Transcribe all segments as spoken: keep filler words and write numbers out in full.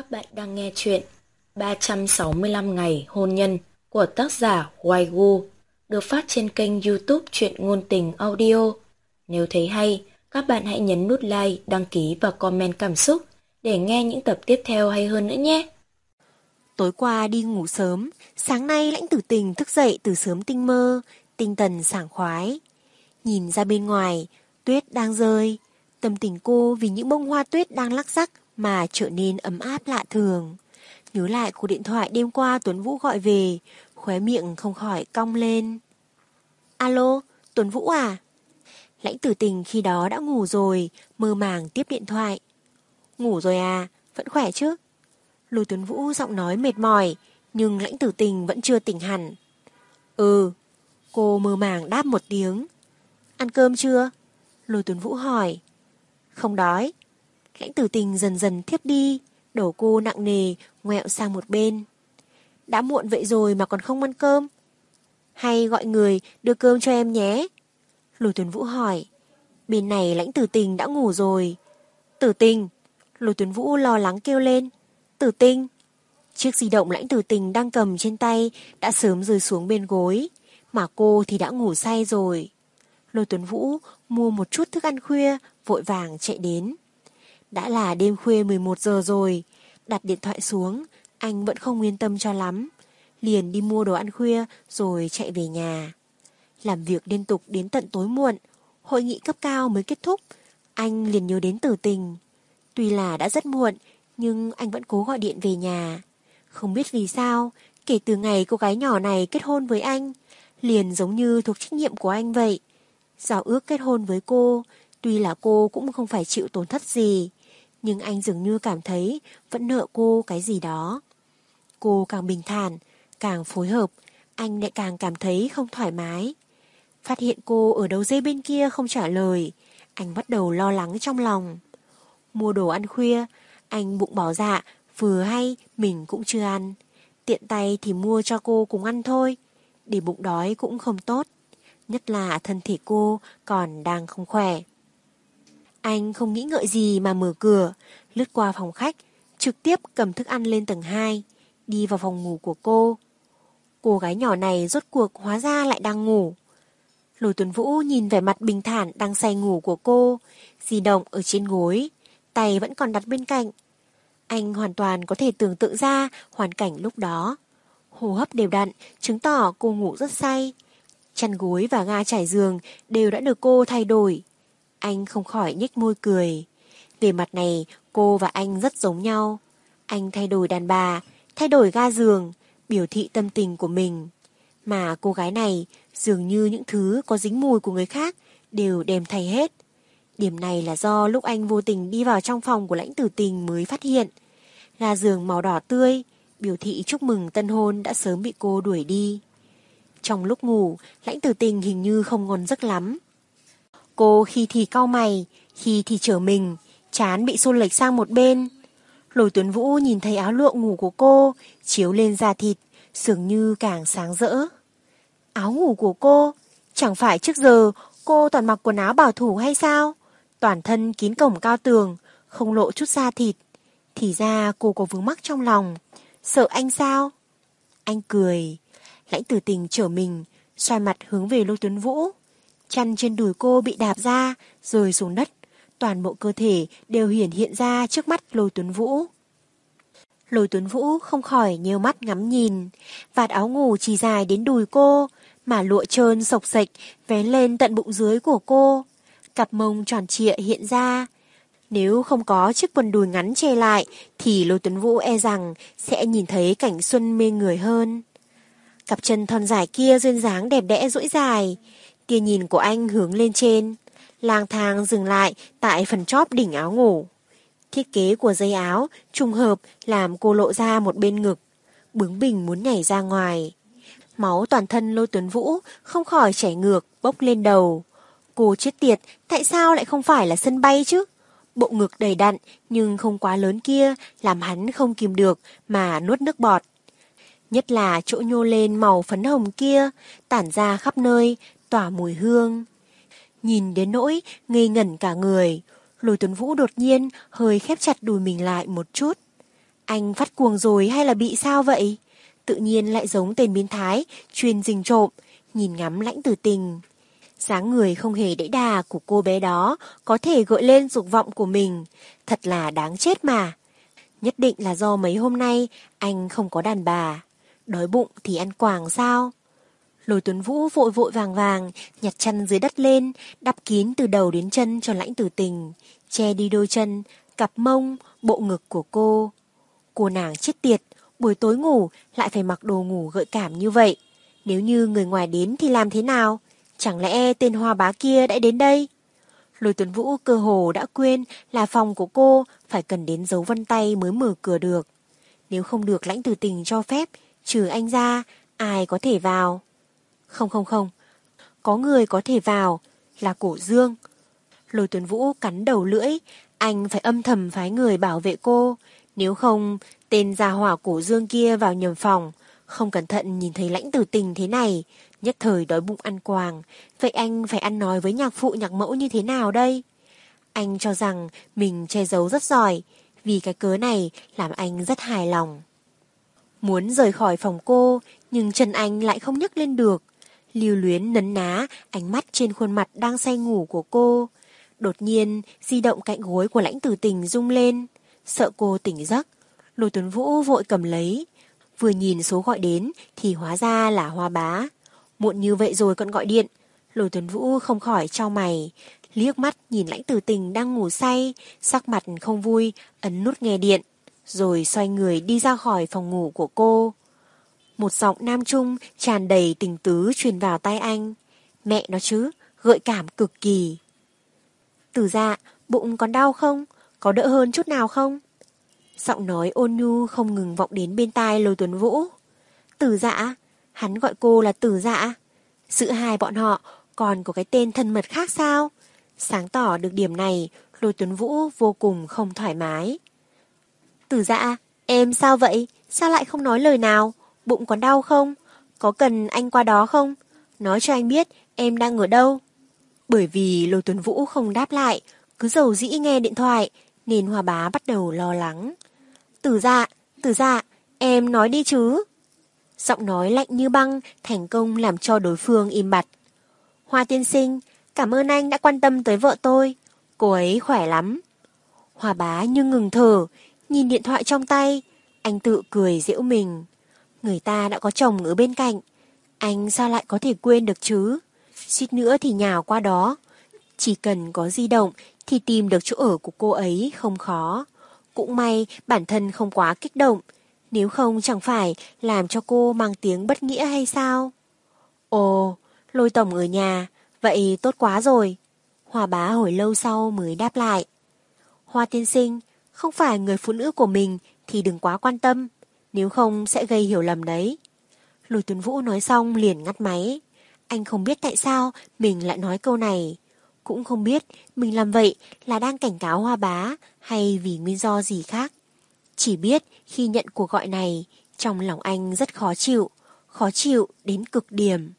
Các bạn đang nghe chuyện ba trăm sáu mươi lăm ngày hôn nhân của tác giả Hoài Gu, được phát trên kênh YouTube Truyện Ngôn Tình Audio. Nếu thấy hay, các bạn hãy nhấn nút like, đăng ký và comment cảm xúc để nghe những tập tiếp theo hay hơn nữa nhé. Tối qua đi ngủ sớm, sáng nay Lãnh Tử Tình thức dậy từ sớm tinh mơ, tinh thần sảng khoái. Nhìn ra bên ngoài, tuyết đang rơi, tâm tình cô vì những bông hoa tuyết đang lắc xắc mà trở nên ấm áp lạ thường. Nhớ lại cuộc điện thoại đêm qua Tuấn Vũ gọi về, khóe miệng không khỏi cong lên. Alo, Tuấn Vũ à? Lãnh Tử Tình khi đó đã ngủ rồi, mơ màng tiếp điện thoại. Ngủ rồi à, vẫn khỏe chứ? Lôi Tuấn Vũ giọng nói mệt mỏi, nhưng Lãnh Tử Tình vẫn chưa tỉnh hẳn. Ừ, cô mơ màng đáp một tiếng. Ăn cơm chưa? Lôi Tuấn Vũ hỏi. Không đói. Lãnh Tử Tình dần dần thiếp đi, đầu cô nặng nề, ngoẹo sang một bên. Đã muộn vậy rồi mà còn không ăn cơm? Hay gọi người đưa cơm cho em nhé? Lôi Tuấn Vũ hỏi. Bên này Lãnh Tử Tình đã ngủ rồi. Tử Tình! Lôi Tuấn Vũ lo lắng kêu lên. Tử Tình! Chiếc di động Lãnh Tử Tình đang cầm trên tay đã sớm rơi xuống bên gối, mà cô thì đã ngủ say rồi. Lôi Tuấn Vũ mua một chút thức ăn khuya, vội vàng chạy đến. Đã là đêm khuya mười một giờ rồi, đặt điện thoại xuống, anh vẫn không yên tâm cho lắm. Liền đi mua đồ ăn khuya rồi chạy về nhà. Làm việc liên tục đến tận tối muộn, hội nghị cấp cao mới kết thúc, anh liền nhớ đến Tử Tình. Tuy là đã rất muộn, nhưng anh vẫn cố gọi điện về nhà. Không biết vì sao, kể từ ngày cô gái nhỏ này kết hôn với anh, liền giống như thuộc trách nhiệm của anh vậy. Giao ước kết hôn với cô, tuy là cô cũng không phải chịu tổn thất gì, nhưng anh dường như cảm thấy vẫn nợ cô cái gì đó. Cô càng bình thản, càng phối hợp, anh lại càng cảm thấy không thoải mái. Phát hiện cô ở đầu dây bên kia không trả lời, anh bắt đầu lo lắng trong lòng. Mua đồ ăn khuya, anh bụng bảo dạ, vừa hay mình cũng chưa ăn. Tiện tay thì mua cho cô cùng ăn thôi, để bụng đói cũng không tốt. Nhất là thân thể cô còn đang không khỏe. Anh không nghĩ ngợi gì mà mở cửa, lướt qua phòng khách, trực tiếp cầm thức ăn lên tầng hai, đi vào phòng ngủ của cô. Cô gái nhỏ này rốt cuộc hóa ra lại đang ngủ. Lôi Tuấn Vũ nhìn vẻ mặt bình thản đang say ngủ của cô, di động ở trên gối, tay vẫn còn đặt bên cạnh. Anh hoàn toàn có thể tưởng tượng ra hoàn cảnh lúc đó. Hô hấp đều đặn, chứng tỏ cô ngủ rất say. Chăn gối và ga trải giường đều đã được cô thay đổi. Anh không khỏi nhếch môi cười. Về mặt này, cô và anh rất giống nhau. Anh thay đổi đàn bà, thay đổi ga giường, biểu thị tâm tình của mình. Mà cô gái này, dường như những thứ có dính mùi của người khác đều đem thay hết. Điểm này là do lúc anh vô tình đi vào trong phòng của Lãnh Tử Tình mới phát hiện. Ga giường màu đỏ tươi, biểu thị chúc mừng tân hôn đã sớm bị cô đuổi đi. Trong lúc ngủ, Lãnh Tử Tình hình như không ngon giấc lắm. Cô khi thì cau mày, khi thì trở mình, trán bị xô lệch sang một bên. Lôi Tuấn Vũ nhìn thấy áo lụa ngủ của cô, chiếu lên da thịt, dường như càng sáng rỡ. Áo ngủ của cô, chẳng phải trước giờ cô toàn mặc quần áo bảo thủ hay sao? Toàn thân kín cổng cao tường, không lộ chút da thịt. Thì ra cô có vướng mắc trong lòng. Sợ anh sao? Anh cười. Lãnh Tử Tình trở mình, xoay mặt hướng về Lôi Tuấn Vũ. Chăn trên đùi cô bị đạp ra, rơi xuống đất. Toàn bộ cơ thể đều hiển hiện ra trước mắt Lôi Tuấn Vũ. Lôi Tuấn Vũ không khỏi nhíu mắt ngắm nhìn. Vạt áo ngủ chỉ dài đến đùi cô, mà lụa trơn xộc xệch vén lên tận bụng dưới của cô. Cặp mông tròn trịa hiện ra. Nếu không có chiếc quần đùi ngắn che lại, thì Lôi Tuấn Vũ e rằng sẽ nhìn thấy cảnh xuân mê người hơn. Cặp chân thon dài kia duyên dáng đẹp đẽ duỗi dài. Tia nhìn của anh hướng lên trên, lang thang dừng lại tại phần chóp đỉnh áo ngủ. Thiết kế của dây áo trùng hợp làm cô lộ ra một bên ngực, bướng bỉnh muốn nhảy ra ngoài. Máu toàn thân Lôi Tuấn Vũ không khỏi chảy ngược bốc lên đầu. Cô chết tiệt, tại sao lại không phải là sân bay chứ? Bộ ngực đầy đặn nhưng không quá lớn kia làm hắn không kìm được mà nuốt nước bọt. Nhất là chỗ nhô lên màu phấn hồng kia, tản ra khắp nơi, tỏa mùi hương. Nhìn đến nỗi ngây ngẩn cả người, Lôi Tuấn Vũ đột nhiên hơi khép chặt đùi mình lại một chút. Anh phát cuồng rồi hay là bị sao vậy? Tự nhiên lại giống tên biến thái, chuyên rình trộm, nhìn ngắm Lãnh Tử Tình. Dáng người không hề đẫy đà của cô bé đó có thể gợi lên dục vọng của mình. Thật là đáng chết mà. Nhất định là do mấy hôm nay anh không có đàn bà. Đói bụng thì ăn quàng sao? Lôi Tuấn Vũ vội vội vàng vàng nhặt chăn dưới đất lên, đắp kín từ đầu đến chân cho Lãnh Tử Tình, che đi đôi chân, cặp mông, bộ ngực của cô. Cô nàng chết tiệt, buổi tối ngủ lại phải mặc đồ ngủ gợi cảm như vậy. Nếu như người ngoài đến thì làm thế nào? Chẳng lẽ tên Hoa Bá kia đã đến đây? Lôi Tuấn Vũ cơ hồ đã quên là phòng của cô phải cần đến dấu vân tay mới mở cửa được. Nếu không được Lãnh Tử Tình cho phép, trừ anh ra, ai có thể vào? Không không không, có người có thể vào, là Cổ Dương. Lôi Tuấn Vũ cắn đầu lưỡi, anh phải âm thầm phái người bảo vệ cô. Nếu không, tên gia hỏa Cổ Dương kia vào nhầm phòng, không cẩn thận nhìn thấy Lãnh Tử Tình thế này, nhất thời đói bụng ăn quàng. Vậy anh phải ăn nói với nhạc phụ nhạc mẫu như thế nào đây? Anh cho rằng mình che giấu rất giỏi, vì cái cớ này làm anh rất hài lòng. Muốn rời khỏi phòng cô, nhưng chân anh lại không nhấc lên được. Lưu luyến nấn ná ánh mắt trên khuôn mặt đang say ngủ của cô. Đột nhiên di động cạnh gối của Lãnh Tử Tình rung lên. Sợ cô tỉnh giấc, Lôi Tuấn Vũ vội cầm lấy. Vừa nhìn số gọi đến thì hóa ra là Hoa Bá. Muộn như vậy rồi còn gọi điện. Lôi Tuấn Vũ không khỏi chau mày, liếc mắt nhìn Lãnh Tử Tình đang ngủ say, sắc mặt không vui, ấn nút nghe điện, rồi xoay người đi ra khỏi phòng ngủ của cô. Một giọng nam trung tràn đầy tình tứ truyền vào tai anh. Mẹ nó chứ, gợi cảm cực kỳ. Tử Dạ, bụng còn đau không? Có đỡ hơn chút nào không? Giọng nói ôn nhu không ngừng vọng đến bên tai Lôi Tuấn Vũ. Tử Dạ? Hắn gọi cô là Tử Dạ? Giữa hai bọn họ còn có cái tên thân mật khác sao? Sáng tỏ được điểm này, Lôi Tuấn Vũ vô cùng không thoải mái. Tử Dạ, em sao vậy? Sao lại không nói lời nào? Bụng còn đau không? Có cần anh qua đó không? Nói cho anh biết em đang ở đâu. Bởi vì Lôi Tuấn Vũ không đáp lại, cứ dầu dĩ nghe điện thoại, nên Hoa Bá bắt đầu lo lắng. Tử Dạ, Tử Dạ, em nói đi chứ. Giọng nói lạnh như băng thành công làm cho đối phương im bặt. Hoa tiên sinh, cảm ơn anh đã quan tâm tới vợ tôi. Cô ấy khỏe lắm. Hoa Bá như ngừng thở, nhìn điện thoại trong tay. Anh tự cười giễu mình. Người ta đã có chồng ở bên cạnh, anh sao lại có thể quên được chứ? Suýt nữa thì nhào qua đó. Chỉ cần có di động thì tìm được chỗ ở của cô ấy không khó. Cũng may bản thân không quá kích động, nếu không chẳng phải làm cho cô mang tiếng bất nghĩa hay sao? Ồ, Lôi tổng ở nhà, vậy tốt quá rồi. Hoa Bá hồi lâu sau mới đáp lại. Hoa tiên sinh, không phải người phụ nữ của mình thì đừng quá quan tâm, nếu không sẽ gây hiểu lầm đấy. Lôi Tuấn Vũ nói xong liền ngắt máy. Anh không biết tại sao mình lại nói câu này. Cũng không biết mình làm vậy là đang cảnh cáo Hoa Bá hay vì nguyên do gì khác. Chỉ biết khi nhận cuộc gọi này, trong lòng anh rất khó chịu, khó chịu đến cực điểm.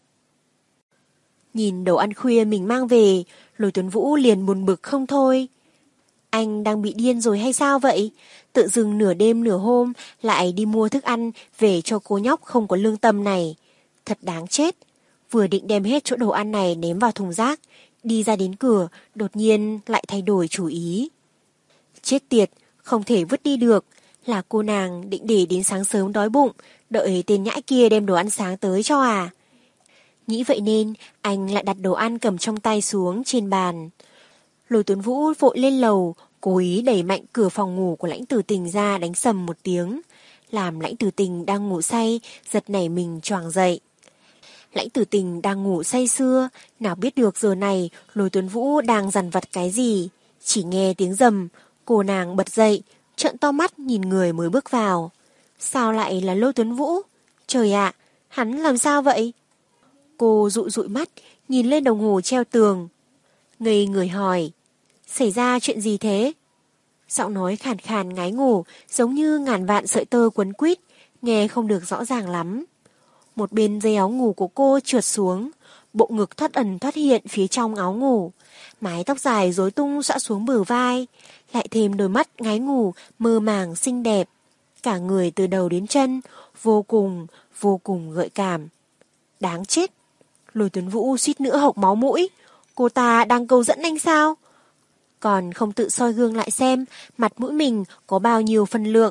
Nhìn đồ ăn khuya mình mang về, Lôi Tuấn Vũ liền buồn bực không thôi. Anh đang bị điên rồi hay sao vậy? Tự dưng nửa đêm nửa hôm lại đi mua thức ăn về cho cô nhóc không có lương tâm này. Thật đáng chết. Vừa định đem hết chỗ đồ ăn này ném vào thùng rác, đi ra đến cửa, đột nhiên lại thay đổi chủ ý. Chết tiệt, không thể vứt đi được. Là cô nàng định để đến sáng sớm đói bụng, đợi tên nhãi kia đem đồ ăn sáng tới cho à? Nghĩ vậy nên anh lại đặt đồ ăn cầm trong tay xuống trên bàn. Lôi Tuấn Vũ vội lên lầu, cố ý đẩy mạnh cửa phòng ngủ của Lãnh Tử Tình ra đánh sầm một tiếng, làm Lãnh Tử Tình đang ngủ say giật nảy mình choàng dậy. Lãnh Tử Tình đang ngủ say sưa, nào biết được giờ này Lôi Tuấn Vũ đang dằn vặt cái gì. Chỉ nghe tiếng rầm, cô nàng bật dậy, trợn to mắt nhìn người mới bước vào. Sao lại là Lôi Tuấn Vũ? Trời ạ, hắn làm sao vậy? Cô dụi dụi mắt, nhìn lên đồng hồ treo tường. Ngây người hỏi, xảy ra chuyện gì thế? Giọng nói khàn khàn ngái ngủ, giống như ngàn vạn sợi tơ quấn quýt, nghe không được rõ ràng lắm. Một bên dây áo ngủ của cô trượt xuống, bộ ngực thoát ẩn thoát hiện phía trong áo ngủ, mái tóc dài rối tung xõa xuống bờ vai, lại thêm đôi mắt ngái ngủ mơ màng xinh đẹp. cả người từ đầu đến chân, vô cùng, vô cùng gợi cảm. Đáng chết! Lôi Tuấn Vũ suýt nữa hộc máu mũi. Cô ta đang cầu dẫn anh sao? Còn không tự soi gương lại xem mặt mũi mình có bao nhiêu phân lượng.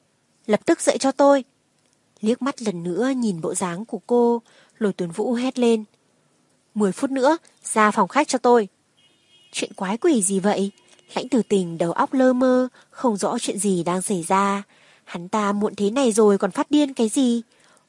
Lập tức dậy cho tôi. Liếc mắt lần nữa nhìn bộ dáng của cô, Lôi Tuấn Vũ hét lên. Mười phút nữa, ra phòng khách cho tôi. Chuyện quái quỷ gì vậy? Lãnh Tử Tình đầu óc lơ mơ, không rõ chuyện gì đang xảy ra. Hắn ta muộn thế này rồi còn phát điên cái gì?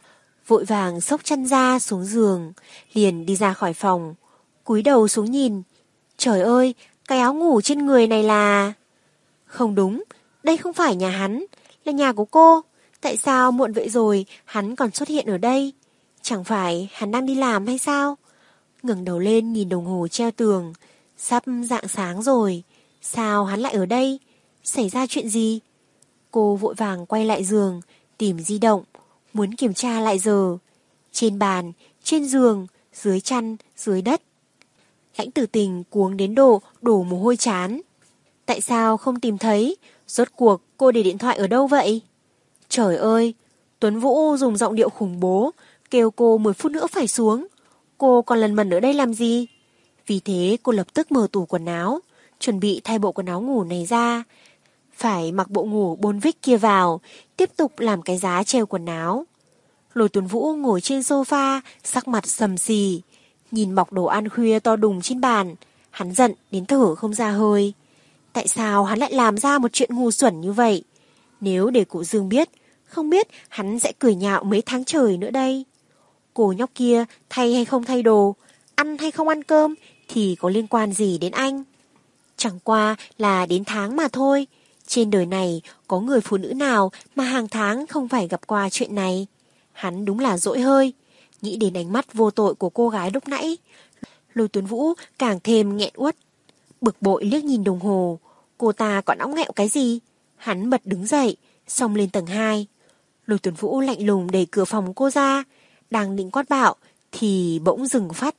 Vội vàng xốc chăn ra xuống giường, liền đi ra khỏi phòng, cúi đầu xuống nhìn. Trời ơi, cái áo ngủ trên người này là... Không đúng, đây không phải nhà hắn, là nhà của cô. Tại sao muộn vậy rồi hắn còn xuất hiện ở đây? Chẳng phải hắn đang đi làm hay sao? Ngẩng đầu lên nhìn đồng hồ treo tường, sắp rạng sáng rồi. Sao hắn lại ở đây? Xảy ra chuyện gì? Cô vội vàng quay lại giường, tìm di động, muốn kiểm tra lại giờ. Trên bàn, trên giường, dưới chăn, dưới đất. Lãnh Tử Tình cuống đến độ đổ mồ hôi chán. Tại sao không tìm thấy? Rốt cuộc cô để điện thoại ở đâu vậy? Trời ơi! Tuấn Vũ dùng giọng điệu khủng bố, kêu cô mười phút nữa phải xuống. Cô còn lần mần ở đây làm gì? Vì thế cô lập tức mở tủ quần áo, chuẩn bị thay bộ quần áo ngủ này ra. Phải mặc bộ ngủ bôn vích kia vào, tiếp tục làm cái giá treo quần áo. Lôi Tuấn Vũ ngồi trên sofa, sắc mặt sầm xì, nhìn mọc đồ ăn khuya to đùng trên bàn. Hắn giận đến thở không ra hơi. Tại sao hắn lại làm ra một chuyện ngu xuẩn như vậy? Nếu để cụ Dương biết, không biết hắn sẽ cười nhạo mấy tháng trời nữa đây. Cô nhóc kia thay hay không thay đồ, ăn hay không ăn cơm thì có liên quan gì đến anh? Chẳng qua là đến tháng mà thôi. Trên đời này có người phụ nữ nào mà hàng tháng không phải gặp qua chuyện này? Hắn đúng là dỗi hơi. Nghĩ đến ánh mắt vô tội của cô gái lúc nãy, Lôi Tuấn Vũ càng thêm nghẹn uất. Bực bội liếc nhìn đồng hồ, cô ta còn óng nghẹo cái gì? Hắn bật đứng dậy, xông lên tầng hai. Lôi Tuấn Vũ lạnh lùng đẩy cửa phòng cô ra, đang định quát bạo thì bỗng dừng phát.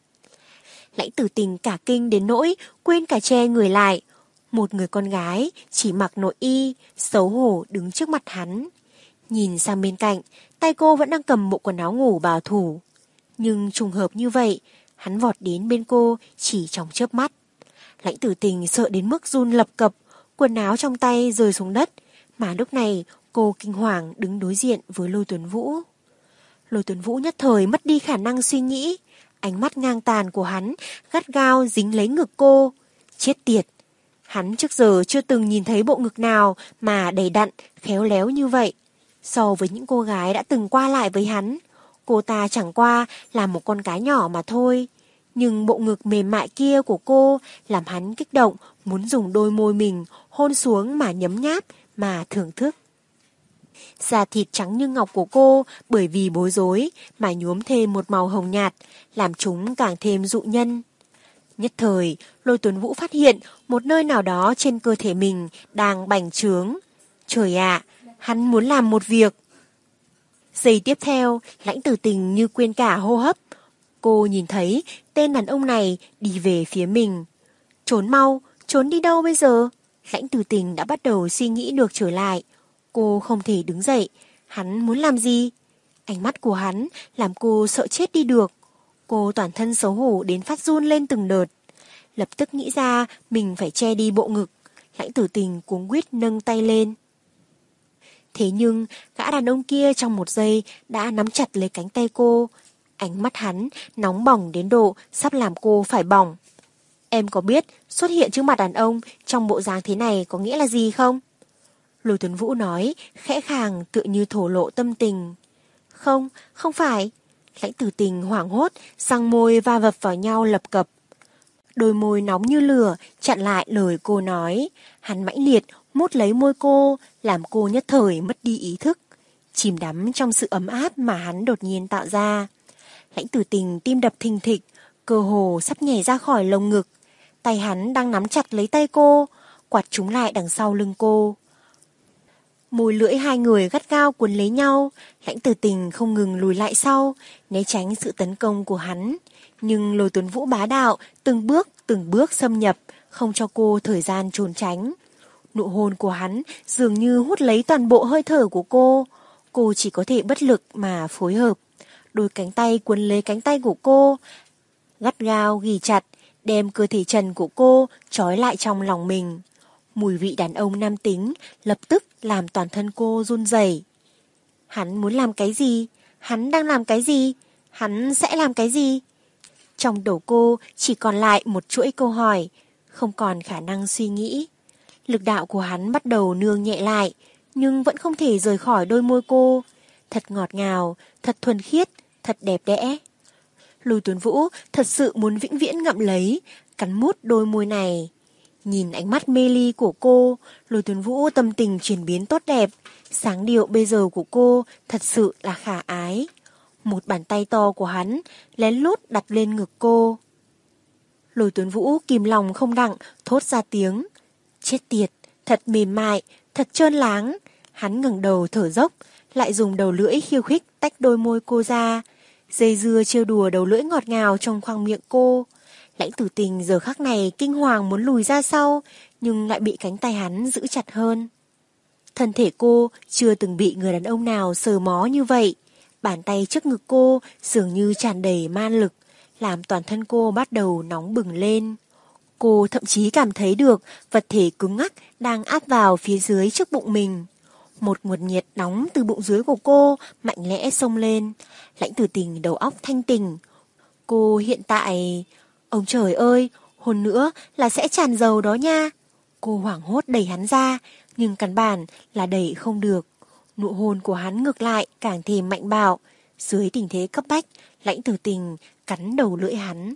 Lãnh Tử Tình cả kinh đến nỗi quên cả che người lại. Một người con gái chỉ mặc nội y, xấu hổ đứng trước mặt hắn. Nhìn sang bên cạnh, tay cô vẫn đang cầm bộ quần áo ngủ bảo thủ. Nhưng trùng hợp như vậy, hắn vọt đến bên cô chỉ trong chớp mắt. Lãnh Tử Tình sợ đến mức run lập cập, quần áo trong tay rơi xuống đất. Mà lúc này cô kinh hoàng đứng đối diện với Lôi Tuấn Vũ. Lôi Tuấn Vũ nhất thời mất đi khả năng suy nghĩ. Ánh mắt ngang tàn của hắn gắt gao dính lấy ngực cô. Chết tiệt! Hắn trước giờ chưa từng nhìn thấy bộ ngực nào mà đầy đặn, khéo léo như vậy. So với những cô gái đã từng qua lại với hắn, cô ta chẳng qua là một con cá nhỏ mà thôi. Nhưng bộ ngực mềm mại kia của cô làm hắn kích động, muốn dùng đôi môi mình hôn xuống mà nhấm nháp, mà thưởng thức. Da thịt trắng như ngọc của cô bởi vì bối rối mà nhuốm thêm một màu hồng nhạt, làm chúng càng thêm dụ nhân. Nhất thời, Lôi Tuấn Vũ phát hiện một nơi nào đó trên cơ thể mình đang bành trướng. Trời ạ, hắn muốn làm một việc. Giây tiếp theo, Lãnh Tử Tình như quên cả hô hấp. Cô nhìn thấy tên đàn ông này đi về phía mình. Trốn mau, trốn đi đâu bây giờ? Lãnh Tử Tình đã bắt đầu suy nghĩ được trở lại. Cô không thể đứng dậy. Hắn muốn làm gì? Ánh mắt của hắn làm cô sợ chết đi được. Cô toàn thân xấu hổ đến phát run lên từng đợt. Lập tức nghĩ ra mình phải che đi bộ ngực. Lãnh Tử Tình cuống quýt nâng tay lên. Thế nhưng gã đàn ông kia trong một giây đã nắm chặt lấy cánh tay cô. Ánh mắt hắn nóng bỏng đến độ sắp làm cô phải bỏng. Em có biết xuất hiện trước mặt đàn ông trong bộ dáng thế này có nghĩa là gì không? Lôi Tuấn Vũ nói, khẽ khàng tựa như thổ lộ tâm tình. Không, không phải. Lãnh Tử Tình hoảng hốt, răng môi va vập vào nhau lập cập. Đôi môi nóng như lửa chặn lại lời cô nói. Hắn mãnh liệt mút lấy môi cô, làm cô nhất thời mất đi ý thức, chìm đắm trong sự ấm áp mà hắn đột nhiên tạo ra. Lãnh Tử Tình tim đập thình thịch, cơ hồ sắp nhảy ra khỏi lồng ngực. Tay hắn đang nắm chặt lấy tay cô, quạt chúng lại đằng sau lưng cô. Môi lưỡi hai người gắt gao cuốn lấy nhau. Lãnh Tử Tình không ngừng lùi lại sau, né tránh sự tấn công của hắn. Nhưng Lôi Tuấn Vũ bá đạo, từng bước từng bước xâm nhập, không cho cô thời gian trốn tránh. Nụ hôn của hắn dường như hút lấy toàn bộ hơi thở của cô. Cô chỉ có thể bất lực mà phối hợp. Đôi cánh tay cuốn lấy cánh tay của cô, gắt gao ghì chặt, đem cơ thể trần của cô trói lại trong lòng mình. Mùi vị đàn ông nam tính lập tức làm toàn thân cô run rẩy. Hắn muốn làm cái gì? Hắn đang làm cái gì? Hắn sẽ làm cái gì? Trong đầu cô chỉ còn lại một chuỗi câu hỏi, không còn khả năng suy nghĩ. Lực đạo của hắn bắt đầu nương nhẹ lại, nhưng vẫn không thể rời khỏi đôi môi cô. Thật ngọt ngào, thật thuần khiết, thật đẹp đẽ. Lôi Tuấn Vũ thật sự muốn vĩnh viễn ngậm lấy, cắn mút đôi môi này. Nhìn ánh mắt mê ly của cô, Lôi Tuấn Vũ tâm tình chuyển biến tốt đẹp. Sáng điệu bây giờ của cô thật sự là khả ái. Một bàn tay to của hắn lén lút đặt lên ngực cô. Lôi Tuấn Vũ kìm lòng không đặng thốt ra tiếng. Chết tiệt, thật mềm mại, thật trơn láng. Hắn ngẩng đầu thở dốc, lại dùng đầu lưỡi khiêu khích tách đôi môi cô ra. Dây dưa trêu đùa đầu lưỡi ngọt ngào trong khoang miệng cô. Lãnh Tử Tình giờ khắc này kinh hoàng muốn lùi ra sau, nhưng lại bị cánh tay hắn giữ chặt hơn. Thân thể cô chưa từng bị người đàn ông nào sờ mó như vậy. Bàn tay trước ngực cô dường như tràn đầy man lực, làm toàn thân cô bắt đầu nóng bừng lên. Cô thậm chí cảm thấy được vật thể cứng ngắc đang áp vào phía dưới trước bụng mình. Một nguồn nhiệt nóng từ bụng dưới của cô mạnh mẽ xông lên. Lãnh Tử Tình đầu óc thanh tỉnh. Cô hiện tại... Ông trời ơi, hôn nữa là sẽ tràn dầu đó nha. Cô hoảng hốt đẩy hắn ra, nhưng căn bản là đẩy không được. Nụ hôn của hắn ngược lại càng thêm mạnh bạo. Dưới tình thế cấp bách, Lãnh Tử Tình cắn đầu lưỡi hắn.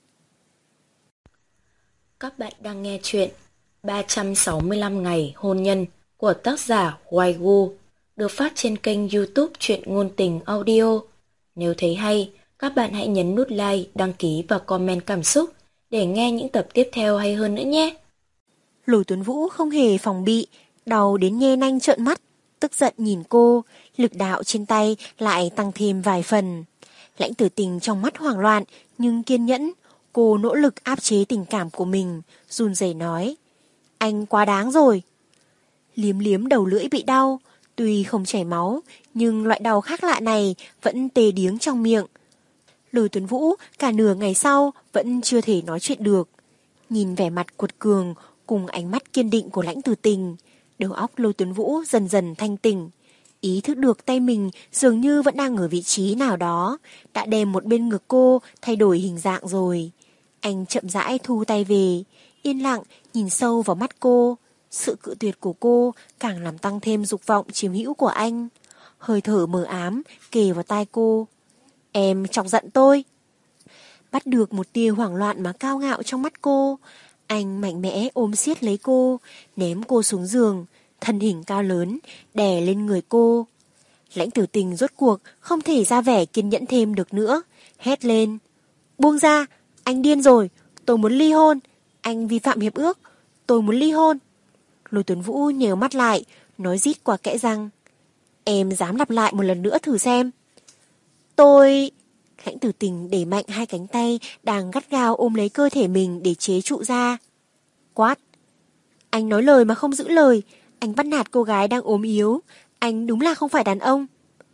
Các bạn đang nghe chuyện ba trăm sáu mươi lăm ngày hôn nhân của tác giả Hoài Gu, được phát trên kênh YouTube Truyện Ngôn Tình Audio. Nếu thấy hay, các bạn hãy nhấn nút like, đăng ký và comment cảm xúc để nghe những tập tiếp theo hay hơn nữa nhé. Lôi Tuấn Vũ không hề phòng bị, đau đến nhe nanh trợn mắt, tức giận nhìn cô, lực đạo trên tay lại tăng thêm vài phần. Lãnh Tử Tình trong mắt hoảng loạn nhưng kiên nhẫn, cô nỗ lực áp chế tình cảm của mình, run rẩy nói: "Anh quá đáng rồi." Liếm liếm đầu lưỡi bị đau, tuy không chảy máu, nhưng loại đau khác lạ này vẫn tê điếng trong miệng. Lôi Tuấn Vũ cả nửa ngày sau vẫn chưa thể nói chuyện được. Nhìn vẻ mặt cuột cường cùng ánh mắt kiên định của Lãnh Tử Tình, đầu óc Lôi Tuấn Vũ dần dần thanh tỉnh, ý thức được tay mình dường như vẫn đang ở vị trí nào đó, đã đem một bên ngực cô thay đổi hình dạng rồi. Anh chậm rãi thu tay về, yên lặng nhìn sâu vào mắt cô. Sự cự tuyệt của cô càng làm tăng thêm dục vọng chiếm hữu của anh. Hơi thở mờ ám kề vào tai cô: "Em chọc giận tôi." Bắt được một tia hoảng loạn mà cao ngạo trong mắt cô, anh mạnh mẽ ôm siết lấy cô, ném cô xuống giường, thân hình cao lớn đè lên người cô. Lãnh Tử Tình rốt cuộc không thể ra vẻ kiên nhẫn thêm được nữa, hét lên: "Buông ra, anh điên rồi, tôi muốn ly hôn, anh vi phạm hiệp ước, tôi muốn ly hôn." Lôi Tuấn Vũ nhèo mắt lại, nói rít qua kẽ răng: "Em dám lặp lại một lần nữa thử xem." "Tôi..." Lãnh Tử Tình đẩy mạnh hai cánh tay đang gắt gao ôm lấy cơ thể mình để chế trụ ra. Quát: "Anh nói lời mà không giữ lời, anh bắt nạt cô gái đang ốm yếu, anh đúng là không phải đàn ông."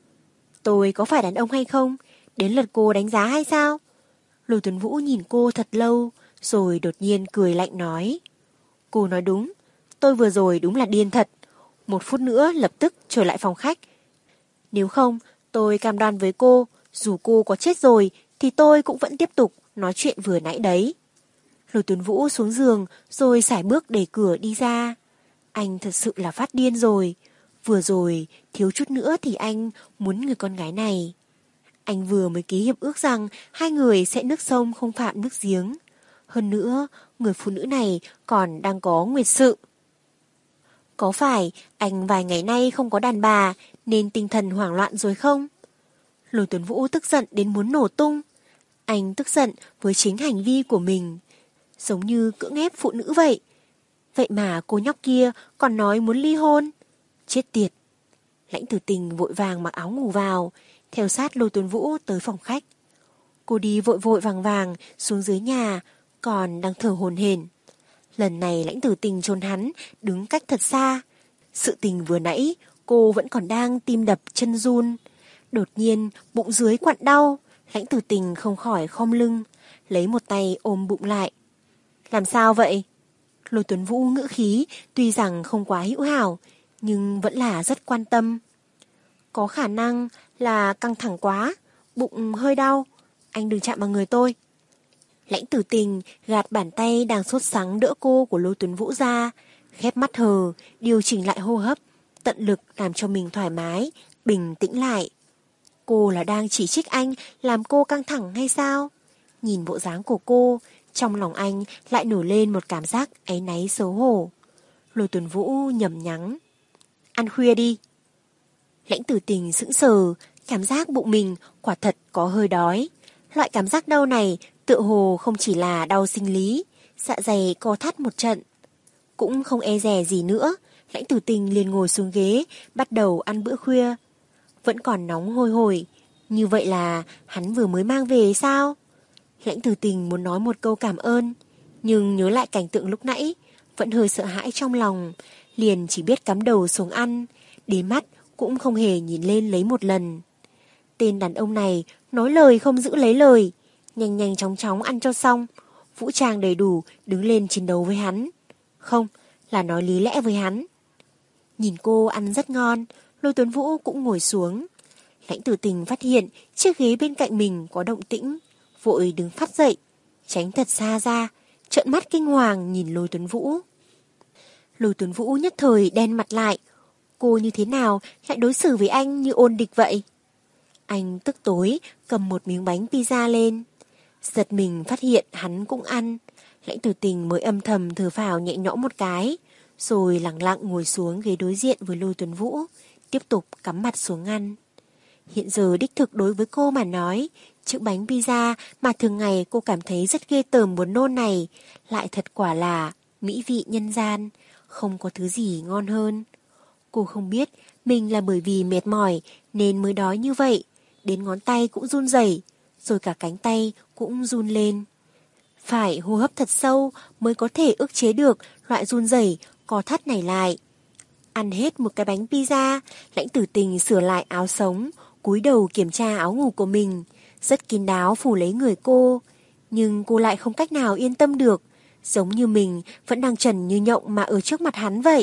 "Tôi có phải đàn ông hay không? Đến lượt cô đánh giá hay sao?" Lôi Tuấn Vũ nhìn cô thật lâu, rồi đột nhiên cười lạnh nói: "Cô nói đúng, tôi vừa rồi đúng là điên thật. Một phút nữa lập tức trở lại phòng khách. Nếu không, tôi cam đoan với cô, dù cô có chết rồi thì tôi cũng vẫn tiếp tục nói chuyện vừa nãy đấy." Lôi Tuấn Vũ xuống giường rồi sải bước đẩy cửa đi ra. Anh thật sự là phát điên rồi. Vừa rồi thiếu chút nữa thì anh muốn người con gái này. Anh vừa mới ký hiệp ước rằng hai người sẽ nước sông không phạm nước giếng. Hơn nữa, người phụ nữ này còn đang có nguyệt sự. Có phải anh vài ngày nay không có đàn bà nên tinh thần hoảng loạn rồi không? Lôi Tuấn Vũ tức giận đến muốn nổ tung. Anh tức giận với chính hành vi của mình, giống như cưỡng ép phụ nữ vậy. Vậy mà cô nhóc kia còn nói muốn ly hôn. Chết tiệt. Lãnh Tử Tình vội vàng mặc áo ngủ vào, theo sát Lôi Tuấn Vũ tới phòng khách. Cô đi vội vội vàng vàng xuống dưới nhà, còn đang thở hổn hển. Lần này Lãnh Tử Tình trốn hắn, đứng cách thật xa. Sự tình vừa nãy, cô vẫn còn đang tim đập chân run. Đột nhiên, bụng dưới quặn đau, Lãnh Tử Tình không khỏi khom lưng, lấy một tay ôm bụng lại. Làm sao vậy? Lôi Tuấn Vũ ngữ khí tuy rằng không quá hữu hảo, nhưng vẫn là rất quan tâm. Có khả năng là căng thẳng quá, bụng hơi đau, anh đừng chạm vào người tôi. Lãnh Tử Tình gạt bàn tay đang sốt sắng đỡ cô của Lôi Tuấn Vũ ra, khép mắt hờ, điều chỉnh lại hô hấp, tận lực làm cho mình thoải mái, bình tĩnh lại. Cô là đang chỉ trích anh làm cô căng thẳng hay sao? Nhìn bộ dáng của cô, trong lòng anh lại nổi lên một cảm giác áy náy xấu hổ. Lôi Tuấn Vũ nhầm nhắng. Ăn khuya đi. Lãnh Tử Tình sững sờ, cảm giác bụng mình quả thật có hơi đói. Loại cảm giác đau này tựa hồ không chỉ là đau sinh lý, dạ dày co thắt một trận. Cũng không e dè gì nữa, Lãnh Tử Tình liền ngồi xuống ghế, bắt đầu ăn bữa khuya. Vẫn còn nóng hôi hổi, như vậy là hắn vừa mới mang về sao? Lãnh Tử Tình muốn nói một câu cảm ơn, nhưng nhớ lại cảnh tượng lúc nãy, vẫn hơi sợ hãi trong lòng, liền chỉ biết cắm đầu xuống ăn, đến mắt cũng không hề nhìn lên lấy một lần. Tên đàn ông này nói lời không giữ lấy lời, nhanh nhanh chóng chóng ăn cho xong, vũ trang đầy đủ đứng lên chiến đấu với hắn. Không, là nói lý lẽ với hắn. Nhìn cô ăn rất ngon, Lôi Tuấn Vũ cũng ngồi xuống. Lãnh Tử Tình phát hiện chiếc ghế bên cạnh mình có động tĩnh, vội đứng phát dậy, tránh thật xa ra, trợn mắt kinh hoàng nhìn Lôi Tuấn Vũ. Lôi Tuấn Vũ nhất thời đen mặt lại, cô như thế nào lại đối xử với anh như ôn địch vậy? Anh tức tối cầm một miếng bánh pizza lên, giật mình phát hiện hắn cũng ăn. Lãnh Tử Tình mới âm thầm thở phào nhẹ nhõm một cái, rồi lặng lặng ngồi xuống ghế đối diện với Lôi Tuấn Vũ, tiếp tục cắm mặt xuống ăn. Hiện giờ đích thực đối với cô mà nói, chữ bánh pizza mà thường ngày cô cảm thấy rất ghê tởm buồn nôn này, lại thật quả là mỹ vị nhân gian, không có thứ gì ngon hơn. Cô không biết mình là bởi vì mệt mỏi nên mới đói như vậy, đến ngón tay cũng run rẩy, rồi cả cánh tay cũng run lên. Phải hô hấp thật sâu mới có thể ức chế được loại run rẩy co thắt này lại. Ăn hết một cái bánh pizza, Lãnh Tử Tình sửa lại áo sống, cúi đầu kiểm tra áo ngủ của mình, rất kín đáo phủ lấy người cô. Nhưng cô lại không cách nào yên tâm được, giống như mình vẫn đang trần như nhộng mà ở trước mặt hắn vậy.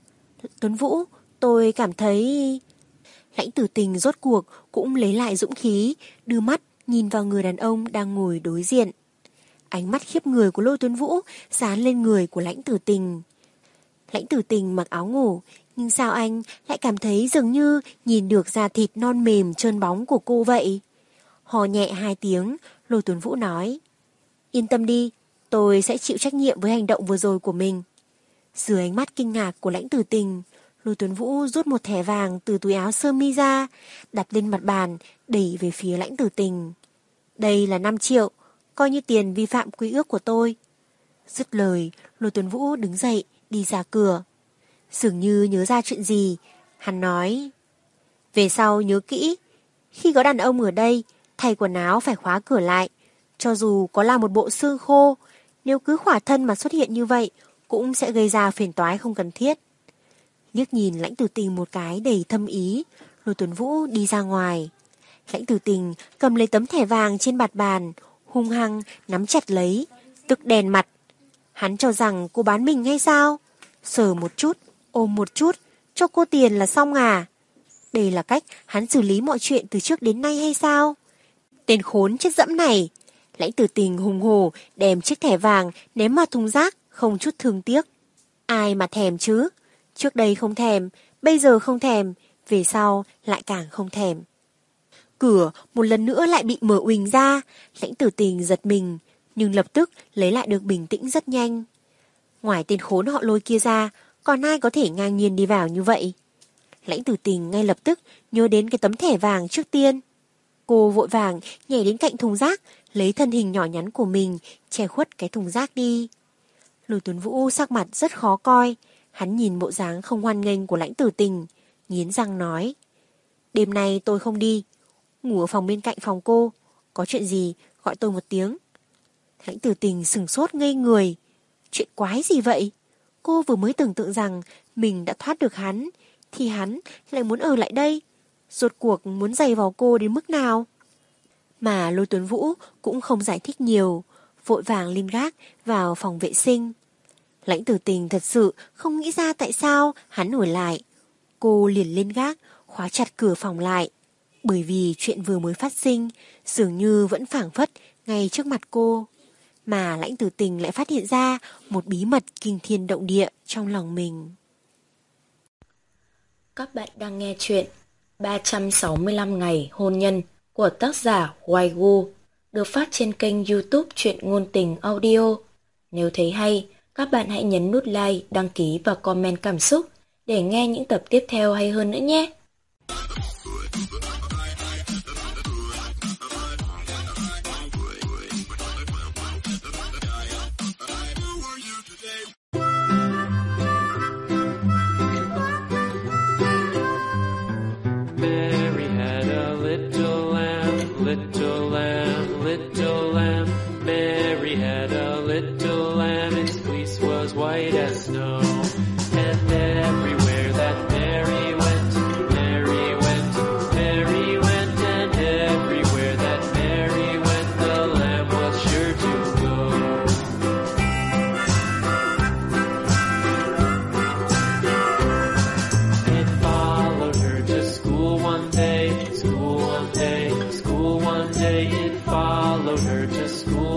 Tuấn Vũ, tôi cảm thấy... Lãnh Tử Tình rốt cuộc cũng lấy lại dũng khí, đưa mắt nhìn vào người đàn ông đang ngồi đối diện. Ánh mắt khiếp người của Lôi Tuấn Vũ dán lên người của Lãnh Tử Tình. Lãnh Tử Tình mặc áo ngủ, nhưng sao anh lại cảm thấy dường như nhìn được da thịt non mềm trơn bóng của cô vậy? Hò nhẹ hai tiếng, Lôi Tuấn Vũ nói. Yên tâm đi, tôi sẽ chịu trách nhiệm với hành động vừa rồi của mình. Dưới ánh mắt kinh ngạc của Lãnh Tử Tình, Lôi Tuấn Vũ rút một thẻ vàng từ túi áo sơ mi ra, đặt lên mặt bàn, đẩy về phía Lãnh Tử Tình. Đây là năm triệu, coi như tiền vi phạm quy ước của tôi. Dứt lời, Lôi Tuấn Vũ đứng dậy, đi ra cửa. Dường như nhớ ra chuyện gì, hắn nói. Về sau nhớ kỹ, khi có đàn ông ở đây, thay quần áo phải khóa cửa lại. Cho dù có là một bộ xương khô, nếu cứ khỏa thân mà xuất hiện như vậy, cũng sẽ gây ra phiền toái không cần thiết. Liếc nhìn Lãnh Tử Tình một cái đầy thâm ý, Lôi Tuấn Vũ đi ra ngoài. Lãnh Tử Tình cầm lấy tấm thẻ vàng trên bạt bàn, hung hăng nắm chặt lấy, tức đèn mặt. Hắn cho rằng cô bán mình hay sao? Sờ một chút, ôm một chút, cho cô tiền là xong à? Đây là cách hắn xử lý mọi chuyện từ trước đến nay hay sao? Tên khốn chết dẫm này! Lãnh Tử Tình hùng hổ đem chiếc thẻ vàng ném vào thùng rác, không chút thương tiếc. Ai mà thèm chứ? Trước đây không thèm, bây giờ không thèm, về sau lại càng không thèm. Cửa một lần nữa lại bị mở uỳnh ra, Lãnh Tử Tình giật mình, nhưng lập tức lấy lại được bình tĩnh rất nhanh. Ngoài tên khốn họ Lôi kia ra, còn ai có thể ngang nhiên đi vào như vậy? Lãnh Tử Tình ngay lập tức nhớ đến cái tấm thẻ vàng trước tiên. Cô vội vàng nhảy đến cạnh thùng rác, lấy thân hình nhỏ nhắn của mình che khuất cái thùng rác đi. Lôi Tuấn Vũ sắc mặt rất khó coi, hắn nhìn bộ dáng không hoan nghênh của Lãnh Tử Tình, nghiến răng nói. Đêm nay tôi không đi, ngủ ở phòng bên cạnh phòng cô, có chuyện gì gọi tôi một tiếng. Lãnh Tử Tình sừng sốt ngây người. Chuyện quái gì vậy? Cô vừa mới tưởng tượng rằng mình đã thoát được hắn, thì hắn lại muốn ở lại đây. Rốt cuộc muốn giày vào cô đến mức nào? Mà Lôi Tuấn Vũ cũng không giải thích nhiều, vội vàng lên gác vào phòng vệ sinh. Lãnh Tử Tình thật sự không nghĩ ra tại sao hắn ở lại. Cô liền lên gác, khóa chặt cửa phòng lại. Bởi vì chuyện vừa mới phát sinh, dường như vẫn phảng phất ngay trước mặt cô. Mà Lãnh Tử Tình lại phát hiện ra một bí mật kinh thiên động địa trong lòng mình. Các bạn đang nghe chuyện ba trăm sáu mươi lăm ngày hôn nhân của tác giả Hoài Gu, được phát trên kênh YouTube Truyện Ngôn Tình Audio. Nếu thấy hay, các bạn hãy nhấn nút like, đăng ký và comment cảm xúc để nghe những tập tiếp theo hay hơn nữa nhé. Mary had a little lamb, little lamb, little lamb. Mary had a little lamb, its fleece was white as snow. And everywhere that Mary went, Mary went, Mary went. And everywhere that Mary went, the lamb was sure to go. It followed her to school one day, school one day, school one day. It followed her to school